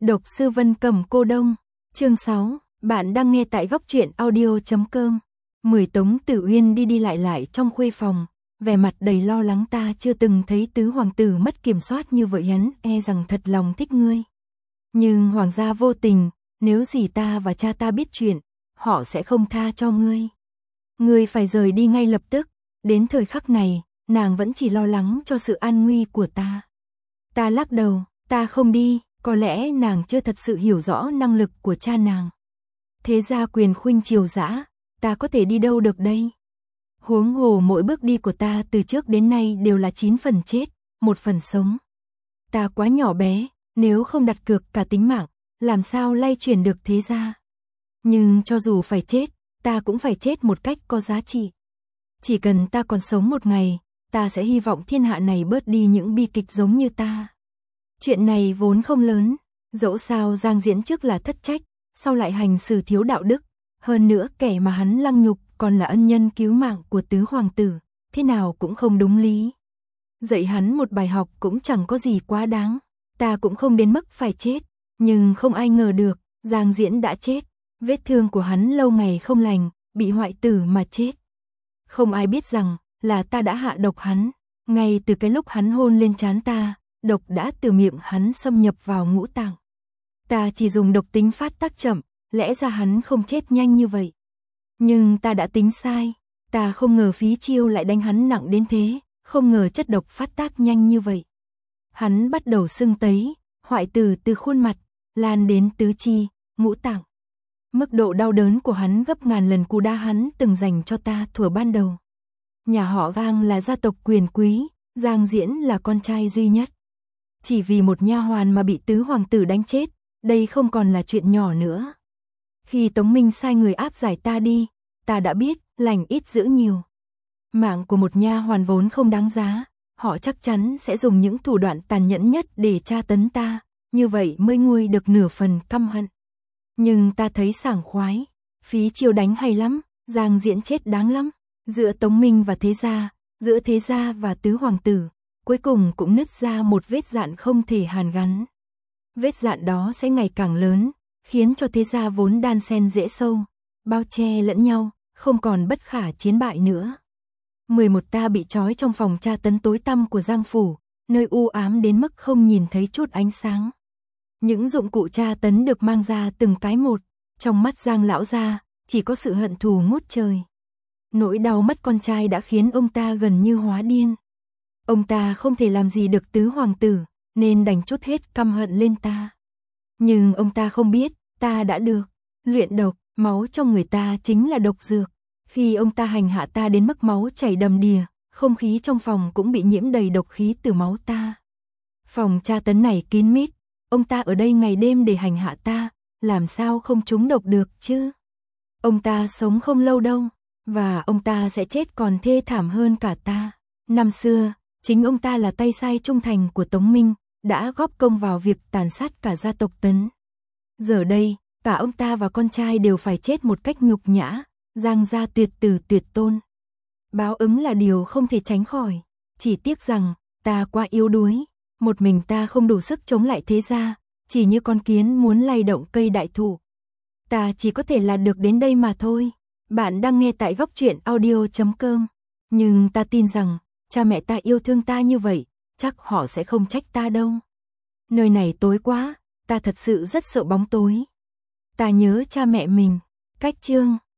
Độc sư Vân Cầm Cô Đông, chương 6, bạn đang nghe tại góc truyện audio.com. Tống Tử Uyên đi đi lại trong khuê phòng, vẻ mặt đầy lo lắng. Ta chưa từng thấy tứ hoàng tử mất kiểm soát như vậy, hắn e rằng thật lòng thích ngươi. Nhưng hoàng gia vô tình, nếu gì ta và cha ta biết chuyện, họ sẽ không tha cho ngươi. Ngươi phải rời đi ngay lập tức. Đến thời khắc này, nàng vẫn chỉ lo lắng cho sự an nguy của ta. Ta lắc đầu, ta không đi. Có lẽ nàng chưa thật sự hiểu rõ năng lực của cha nàng. Thế gia quyền khuynh triều dã, ta có thể đi đâu được đây? Huống hồ mỗi bước đi của ta từ trước đến nay đều là 9 phần chết, 1 phần sống. Ta quá nhỏ bé, nếu không đặt cược cả tính mạng, làm sao lay chuyển được thế gia? Nhưng cho dù phải chết, ta cũng phải chết một cách có giá trị. Chỉ cần ta còn sống một ngày, ta sẽ hy vọng thiên hạ này bớt đi những bi kịch giống như ta. Chuyện này vốn không lớn, dẫu sao Giang Diễn trước là thất trách, sau lại hành xử thiếu đạo đức, hơn nữa kẻ mà hắn lăng nhục còn là ân nhân cứu mạng của tứ hoàng tử, thế nào cũng không đúng lý. Dạy hắn một bài học cũng chẳng có gì quá đáng, ta cũng không đến mức phải chết, nhưng không ai ngờ được, Giang Diễn đã chết, vết thương của hắn lâu ngày không lành, bị hoại tử mà chết. Không ai biết rằng, là ta đã hạ độc hắn, ngay từ cái lúc hắn hôn lên trán ta. Độc đã từ miệng hắn xâm nhập vào ngũ tạng. Ta chỉ dùng độc tính phát tác chậm, lẽ ra hắn không chết nhanh như vậy. Nhưng ta đã tính sai, ta không ngờ phí chiêu lại đánh hắn nặng đến thế, không ngờ chất độc phát tác nhanh như vậy. Hắn bắt đầu sưng tấy, hoại tử từ khuôn mặt, lan đến tứ chi, ngũ tạng. Mức độ đau đớn của hắn gấp ngàn lần cú đá hắn từng dành cho ta thuở ban đầu. Nhà họ Giang là gia tộc quyền quý, Giang Diễn là con trai duy nhất. Chỉ vì một nha hoàn mà bị tứ hoàng tử đánh chết, đây không còn là chuyện nhỏ nữa. Khi Tống Minh sai người áp giải ta đi, ta đã biết, lành ít giữ nhiều. Mạng của một nha hoàn vốn không đáng giá, họ chắc chắn sẽ dùng những thủ đoạn tàn nhẫn nhất để tra tấn ta, như vậy mới nguôi được nửa phần căm hận. Nhưng ta thấy sảng khoái, phí chiêu đánh hay lắm, Giang Diễn chết đáng lắm, giữa Tống Minh và thế gia, giữa thế gia và tứ hoàng tử. Cuối cùng cũng nứt ra một vết dạn không thể hàn gắn. Vết dạn đó sẽ ngày càng lớn, khiến cho thế gia vốn đan xen dễ sâu, bao che lẫn nhau, không còn bất khả chiến bại nữa. 11 ta bị trói trong phòng tra tấn tối tăm của Giang phủ, nơi u ám đến mức không nhìn thấy chút ánh sáng. Những dụng cụ tra tấn được mang ra từng cái một, trong mắt Giang lão gia chỉ có sự hận thù ngút trời. Nỗi đau mất con trai đã khiến ông ta gần như hóa điên. Ông ta không thể làm gì được tứ hoàng tử, nên đành trút hết căm hận lên ta. Nhưng ông ta không biết, ta đã được luyện độc, máu trong người ta chính là độc dược. Khi ông ta hành hạ ta đến mức máu chảy đầm đìa, không khí trong phòng cũng bị nhiễm đầy độc khí từ máu ta. Phòng tra tấn này kín mít, ông ta ở đây ngày đêm để hành hạ ta, làm sao không trúng độc được chứ? Ông ta sống không lâu đâu, và ông ta sẽ chết còn thê thảm hơn cả ta. Năm xưa, chính ông ta là tay sai trung thành của Tống Minh, đã góp công vào việc tàn sát cả gia tộc Tấn. Giờ đây, cả ông ta và con trai đều phải chết một cách nhục nhã, Giang gia tuyệt tử tuyệt tôn. Báo ứng là điều không thể tránh khỏi, chỉ tiếc rằng, ta quá yếu đuối, một mình ta không đủ sức chống lại thế gia, chỉ như con kiến muốn lay động cây đại thụ. Ta chỉ có thể là được đến đây mà thôi. Bạn đang nghe tại góc truyện audio.com, nhưng ta tin rằng, cha mẹ ta yêu thương ta như vậy, chắc họ sẽ không trách ta đâu. Nơi này tối quá, ta thật sự rất sợ bóng tối. Ta nhớ cha mẹ mình. Cách chương